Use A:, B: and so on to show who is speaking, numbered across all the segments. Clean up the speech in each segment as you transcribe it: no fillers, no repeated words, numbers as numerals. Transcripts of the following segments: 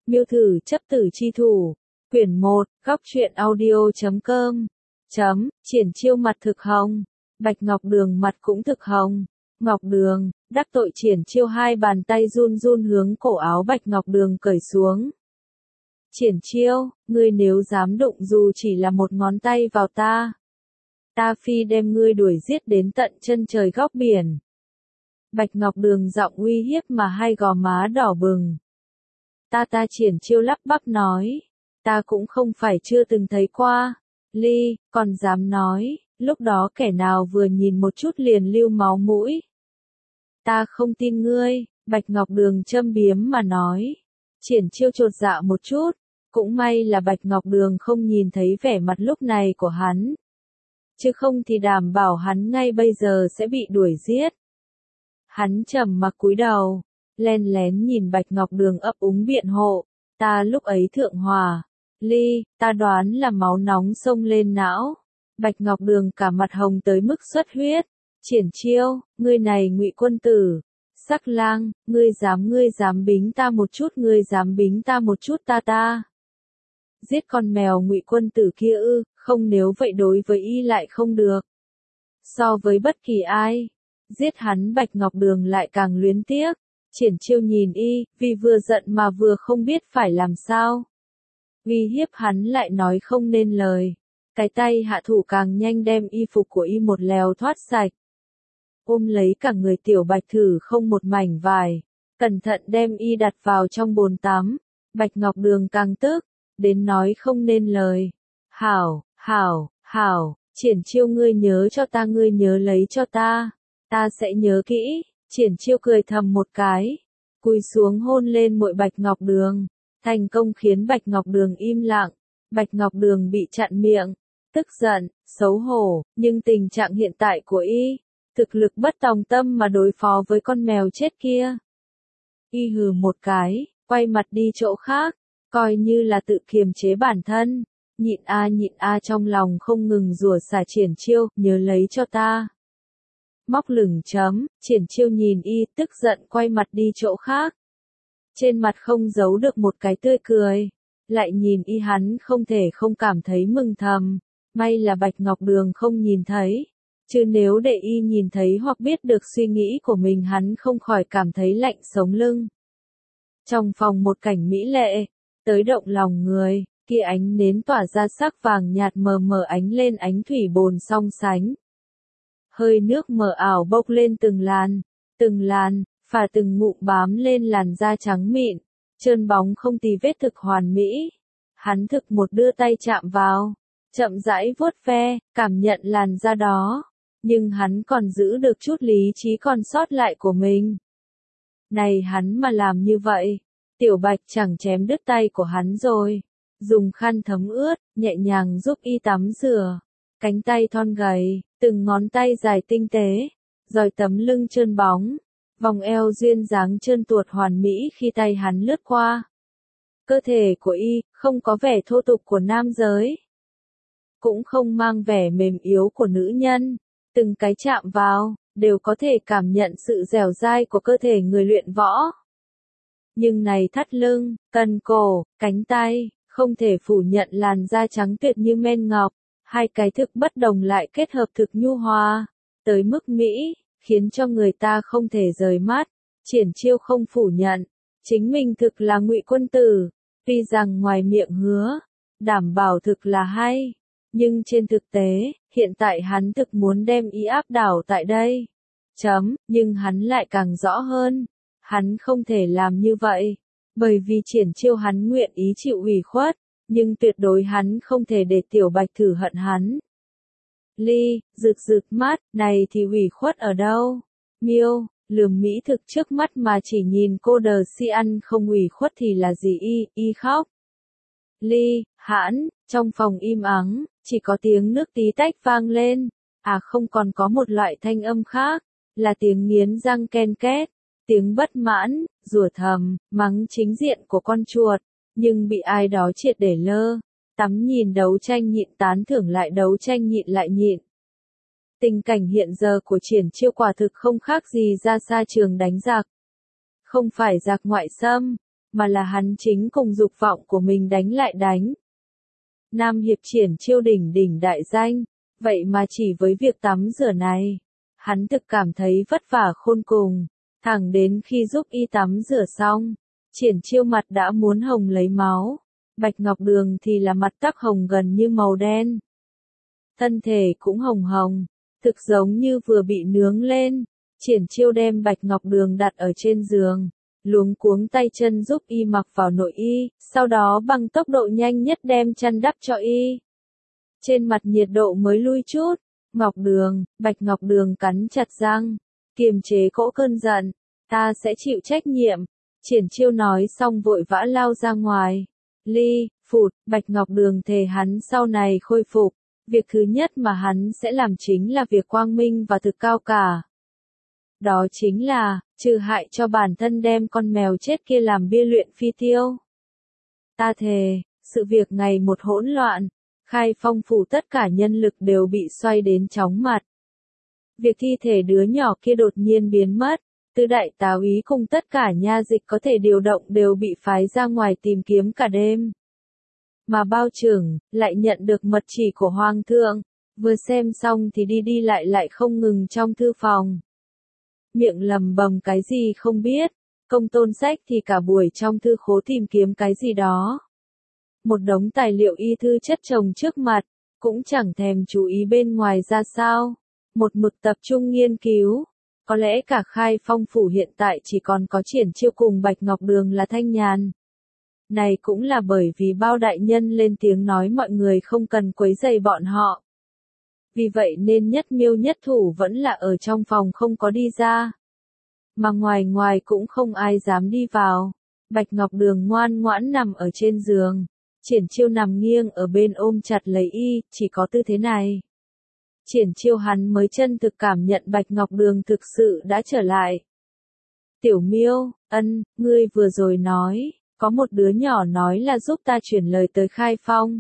A: Miêu thử chấp tử chi thủ. Quyển 1, góc truyện audio.com. Triển Chiêu mặt thực hồng. Bạch Ngọc Đường mặt cũng thực hồng. Ngọc Đường, đắc tội Triển Chiêu hai bàn tay run run hướng cổ áo Bạch Ngọc Đường cởi xuống. Triển Chiêu, ngươi nếu dám đụng dù chỉ là một ngón tay vào ta phi đem ngươi đuổi giết đến tận chân trời góc biển. Bạch Ngọc Đường giọng uy hiếp mà hai gò má đỏ bừng. Ta Triển Chiêu lắp bắp nói. Ta cũng không phải chưa từng thấy qua. Ly, còn dám nói, lúc đó kẻ nào vừa nhìn một chút liền lưu máu mũi. Ta không tin ngươi, Bạch Ngọc Đường châm biếm mà nói. Triển Chiêu chột dạ một chút, cũng may là Bạch Ngọc Đường không nhìn thấy vẻ mặt lúc này của hắn. Chứ không thì đảm bảo hắn ngay bây giờ sẽ bị đuổi giết. Hắn trầm mặc cúi đầu, len lén nhìn Bạch Ngọc Đường ấp úng biện hộ. Ta lúc ấy thượng hòa. Ly, ta đoán là máu nóng xông lên não. Bạch Ngọc Đường cả mặt hồng tới mức xuất huyết. Triển Chiêu, ngươi này ngụy quân tử. Sắc lang, ngươi dám bính ta một chút, ngươi dám bính ta một chút ta. Giết con mèo ngụy quân tử kia ư, không nếu vậy đối với y lại không được. So với bất kỳ ai, giết hắn Bạch Ngọc Đường lại càng luyến tiếc. Triển Chiêu nhìn y, vì vừa giận mà vừa không biết phải làm sao. Uy hiếp hắn lại nói không nên lời. Cái tay hạ thủ càng nhanh đem y phục của y một lèo thoát sạch. Ôm lấy cả người Tiểu Bạch thử không một mảnh vải. Cẩn thận đem y đặt vào trong bồn tắm. Bạch Ngọc Đường càng tức, đến nói không nên lời. Hảo, Triển Chiêu ngươi nhớ cho ta, ngươi nhớ lấy cho ta. Ta sẽ nhớ kỹ. Triển Chiêu cười thầm một cái. Cúi xuống hôn lên muội Bạch Ngọc Đường. Thành công khiến Bạch Ngọc Đường im lặng. Bạch Ngọc Đường bị chặn miệng. Tức giận, xấu hổ, nhưng tình trạng hiện tại của y, thực lực bất tòng tâm mà đối phó với con mèo chết kia. Y hừ một cái, quay mặt đi chỗ khác, coi như là tự kiềm chế bản thân. Nhịn a trong lòng không ngừng rủa xả Triển Chiêu, nhớ lấy cho ta. Móc lửng chấm, Triển Chiêu nhìn y, tức giận quay mặt đi chỗ khác. Trên mặt không giấu được một cái tươi cười. Lại nhìn y hắn không thể không cảm thấy mừng thầm. May là Bạch Ngọc Đường không nhìn thấy. Chứ nếu để y nhìn thấy hoặc biết được suy nghĩ của mình hắn không khỏi cảm thấy lạnh sống lưng. Trong phòng một cảnh mỹ lệ, tới động lòng người, kia ánh nến tỏa ra sắc vàng nhạt mờ mờ ánh lên ánh thủy bồn song sánh. Hơi nước mờ ảo bốc lên từng làn, phả từng ngụm bám lên làn da trắng mịn, trơn bóng không tì vết thực hoàn mỹ. Hắn thực một đưa tay chạm vào, chậm rãi vuốt ve, cảm nhận làn da đó, nhưng hắn còn giữ được chút lý trí còn sót lại của mình. Này hắn mà làm như vậy, Tiểu Bạch chẳng chém đứt tay của hắn rồi. Dùng khăn thấm ướt, nhẹ nhàng giúp y tắm rửa. Cánh tay thon gầy, từng ngón tay dài tinh tế, rồi tấm lưng trơn bóng. Vòng eo duyên dáng trơn tuột hoàn mỹ khi tay hắn lướt qua. Cơ thể của y, không có vẻ thô tục của nam giới. Cũng không mang vẻ mềm yếu của nữ nhân. Từng cái chạm vào, đều có thể cảm nhận sự dẻo dai của cơ thể người luyện võ. Nhưng này thắt lưng, cần cổ, cánh tay, không thể phủ nhận làn da trắng tuyệt như men ngọc. Hai cái thực bất đồng lại kết hợp thực nhu hòa, tới mức mỹ, khiến cho người ta không thể rời mắt. Triển Chiêu không phủ nhận, chính mình thực là ngụy quân tử, tuy rằng ngoài miệng hứa, đảm bảo thực là hay, nhưng trên thực tế, hiện tại hắn thực muốn đem y áp đảo tại đây. Nhưng hắn lại càng rõ hơn, hắn không thể làm như vậy, bởi vì Triển Chiêu hắn nguyện ý chịu ủy khuất, nhưng tuyệt đối hắn không thể để Tiểu Bạch thử hận hắn. Ly, rực mắt, này thì ủy khuất ở đâu? Miêu, lườm mỹ thực trước mắt mà chỉ nhìn cô đờ si ăn không ủy khuất thì là gì y khóc. Ly, hãn, trong phòng im ắng, chỉ có tiếng nước tí tách vang lên. Không còn có một loại thanh âm khác, là tiếng nghiến răng ken két, tiếng bất mãn, rủa thầm, mắng chính diện của con chuột, nhưng bị ai đó triệt để lơ. Tắm nhìn đấu tranh nhịn tán thưởng lại đấu tranh nhịn lại nhịn. Tình cảnh hiện giờ của Triển Chiêu quả thực không khác gì ra xa trường đánh giặc. Không phải giặc ngoại xâm, mà là hắn chính cùng dục vọng của mình đánh lại đánh. Nam Hiệp Triển Chiêu đỉnh đỉnh đại danh, vậy mà chỉ với việc tắm rửa này, hắn thực cảm thấy vất vả khôn cùng, thẳng đến khi giúp y tắm rửa xong, Triển Chiêu mặt đã muốn hồng lấy máu, Bạch Ngọc Đường thì là mặt tắc hồng gần như màu đen. Thân thể cũng hồng hồng, thực giống như vừa bị nướng lên. Triển Chiêu đem Bạch Ngọc Đường đặt ở trên giường, luống cuống tay chân giúp y mặc vào nội y, sau đó bằng tốc độ nhanh nhất đem chăn đắp cho y. Trên mặt nhiệt độ mới lui chút, Bạch Ngọc Đường cắn chặt răng, kiềm chế cỗ cơn giận, ta sẽ chịu trách nhiệm. Triển Chiêu nói xong vội vã lao ra ngoài. Bạch Ngọc Đường thề hắn sau này khôi phục, việc thứ nhất mà hắn sẽ làm chính là việc quang minh và thực cao cả. Đó chính là, trừ hại cho bản thân đem con mèo chết kia làm bia luyện phi tiêu. Ta thề, sự việc ngày một hỗn loạn, Khai Phong phủ tất cả nhân lực đều bị xoay đến chóng mặt. Việc thi thể đứa nhỏ kia đột nhiên biến mất, Tư đại tá úy cùng tất cả nha dịch có thể điều động đều bị phái ra ngoài tìm kiếm cả đêm. Mà bao trưởng, lại nhận được mật chỉ của Hoàng thượng, vừa xem xong thì đi lại không ngừng trong thư phòng. Miệng lầm bầm cái gì không biết, Công Tôn Sách thì cả buổi trong thư khố tìm kiếm cái gì đó. Một đống tài liệu y thư chất chồng trước mặt, cũng chẳng thèm chú ý bên ngoài ra sao, một mực tập trung nghiên cứu. Có lẽ cả Khai Phong phủ hiện tại chỉ còn có Triển Chiêu cùng Bạch Ngọc Đường là thanh nhàn. Này cũng là bởi vì bao đại nhân lên tiếng nói mọi người không cần quấy rầy bọn họ. Vì vậy nên nhất miêu nhất thủ vẫn là ở trong phòng không có đi ra. Mà ngoài cũng không ai dám đi vào. Bạch Ngọc Đường ngoan ngoãn nằm ở trên giường. Triển Chiêu nằm nghiêng ở bên ôm chặt lấy y, chỉ có tư thế này. Triển Chiêu hắn mới chân thực cảm nhận Bạch Ngọc Đường thực sự đã trở lại. Tiểu Miêu, ngươi vừa rồi nói, có một đứa nhỏ nói là giúp ta chuyển lời tới Khai Phong.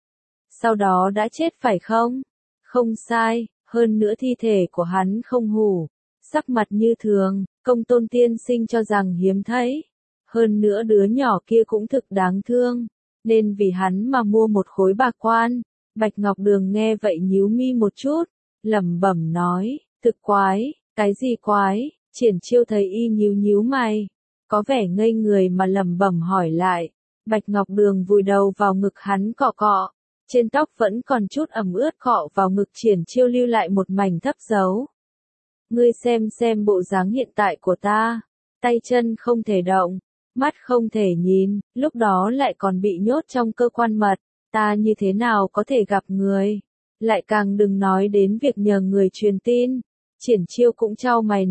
A: Sau đó đã chết phải không? Không sai, hơn nữa thi thể của hắn không hủ, sắc mặt như thường, Công Tôn tiên sinh cho rằng hiếm thấy. Hơn nữa đứa nhỏ kia cũng thực đáng thương, nên vì hắn mà mua một khối bạc quan. Bạch Ngọc Đường nghe vậy nhíu mi một chút, lẩm bẩm nói, thực quái, cái gì quái? Triển Chiêu thấy y nhíu mày, có vẻ ngây người mà lẩm bẩm hỏi lại. Bạch Ngọc Đường vùi đầu vào ngực hắn cọ cọ, trên tóc vẫn còn chút ẩm ướt cọ vào ngực Triển Chiêu lưu lại một mảnh thấp dấu. Ngươi xem bộ dáng hiện tại của ta, tay chân không thể động, mắt không thể nhìn, lúc đó lại còn bị nhốt trong cơ quan mật, ta như thế nào có thể gặp người, lại càng đừng nói đến việc nhờ người truyền tin. Triển Chiêu cũng chau mày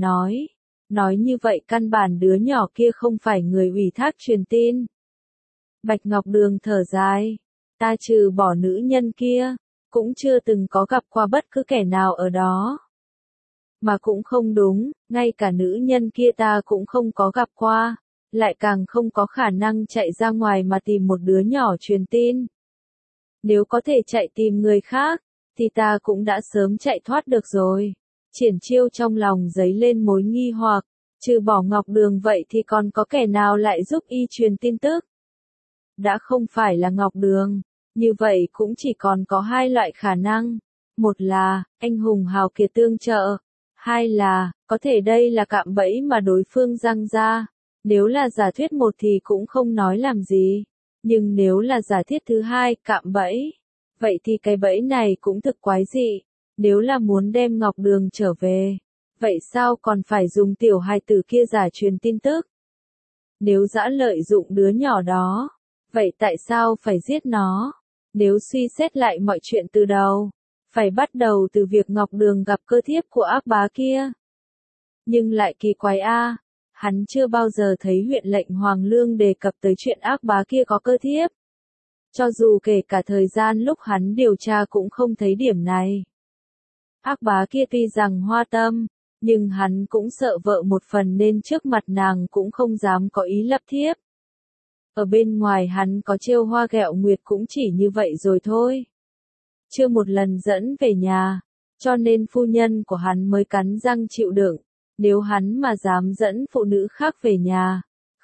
A: nói như vậy căn bản đứa nhỏ kia không phải người ủy thác truyền tin. Bạch Ngọc Đường thở dài, ta trừ bỏ nữ nhân kia, cũng chưa từng có gặp qua bất cứ kẻ nào ở đó. Mà cũng không đúng, ngay cả nữ nhân kia ta cũng không có gặp qua, lại càng không có khả năng chạy ra ngoài mà tìm một đứa nhỏ truyền tin. Nếu có thể chạy tìm người khác, thì ta cũng đã sớm chạy thoát được rồi. Triển Chiêu trong lòng dấy lên mối nghi hoặc, trừ bỏ Ngọc Đường vậy thì còn có kẻ nào lại giúp y truyền tin tức? Đã không phải là Ngọc Đường, như vậy cũng chỉ còn có hai loại khả năng. Một là, anh hùng hào kiệt tương trợ. Hai là, có thể đây là cạm bẫy mà đối phương giăng ra. Nếu là giả thuyết một thì cũng không nói làm gì. Nhưng nếu là giả thiết thứ hai, cạm bẫy, vậy thì cái bẫy này cũng thực quái dị. Nếu là muốn đem Ngọc Đường trở về, vậy sao còn phải dùng tiểu hài tử kia giả truyền tin tức? Nếu dã lợi dụng đứa nhỏ đó, vậy tại sao phải giết nó? Nếu suy xét lại mọi chuyện từ đầu, phải bắt đầu từ việc Ngọc Đường gặp cơ thiếp của ác bá kia. Nhưng lại kỳ quái a, hắn chưa bao giờ thấy huyện lệnh Hoàng Lương đề cập tới chuyện ác bá kia có cơ thiếp. Cho dù kể cả thời gian lúc hắn điều tra cũng không thấy điểm này. Ác bá kia tuy rằng hoa tâm, nhưng hắn cũng sợ vợ một phần nên trước mặt nàng cũng không dám có ý lập thiếp. Ở bên ngoài hắn có trêu hoa ghẹo nguyệt cũng chỉ như vậy rồi thôi. Chưa một lần dẫn về nhà, cho nên phu nhân của hắn mới cắn răng chịu đựng. Nếu hắn mà dám dẫn phụ nữ khác về nhà,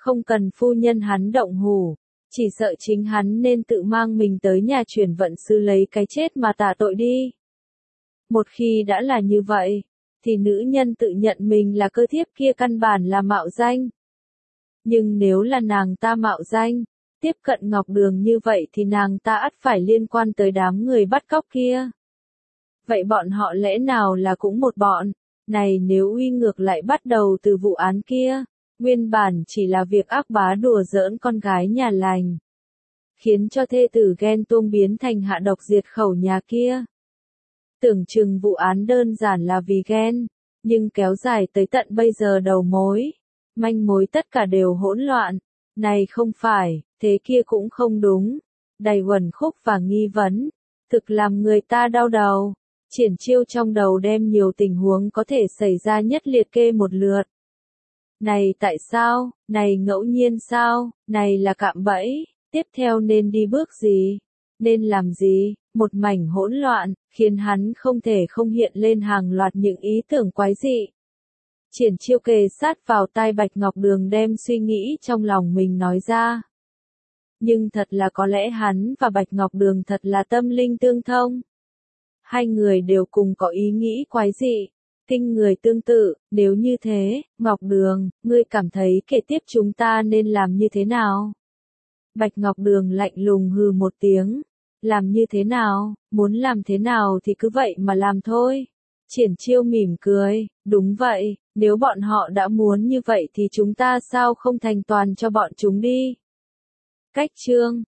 A: Không cần phu nhân hắn động hù, chỉ sợ chính hắn nên tự mang mình tới nhà chuyển vận sư lấy cái chết mà tạ tội đi. Một khi đã là như vậy, thì nữ nhân tự nhận mình là cơ thiếp kia căn bản là mạo danh. Nhưng nếu là nàng ta mạo danh, tiếp cận Ngọc Đường như vậy thì nàng ta ắt phải liên quan tới đám người bắt cóc kia. Vậy bọn họ lẽ nào là cũng một bọn? Này nếu uy ngược lại bắt đầu từ vụ án kia, nguyên bản chỉ là việc ác bá đùa giỡn con gái nhà lành, khiến cho thê tử ghen tuông biến thành hạ độc diệt khẩu nhà kia. Tưởng chừng vụ án đơn giản là vì ghen, nhưng kéo dài tới tận bây giờ đầu mối, manh mối tất cả đều hỗn loạn. Này không phải, thế kia cũng không đúng, đầy uẩn khúc và nghi vấn, thực làm người ta đau đầu. Triển Chiêu trong đầu đem nhiều tình huống có thể xảy ra nhất liệt kê một lượt. Này tại sao, này ngẫu nhiên sao, này là cạm bẫy, tiếp theo nên đi bước gì, nên làm gì, một mảnh hỗn loạn, khiến hắn không thể không hiện lên hàng loạt những ý tưởng quái dị. Triển Chiêu kề sát vào tai Bạch Ngọc Đường đem suy nghĩ trong lòng mình nói ra. Nhưng thật là có lẽ hắn và Bạch Ngọc Đường thật là tâm linh tương thông. Hai người đều cùng có ý nghĩ quái dị, kinh người tương tự, nếu như thế, Ngọc Đường, ngươi cảm thấy kế tiếp chúng ta nên làm như thế nào? Bạch Ngọc Đường lạnh lùng hừ một tiếng, làm như thế nào, muốn làm thế nào thì cứ vậy mà làm thôi. Triển Chiêu mỉm cười, đúng vậy, nếu bọn họ đã muốn như vậy thì chúng ta sao không thành toàn cho bọn chúng đi. Cách chương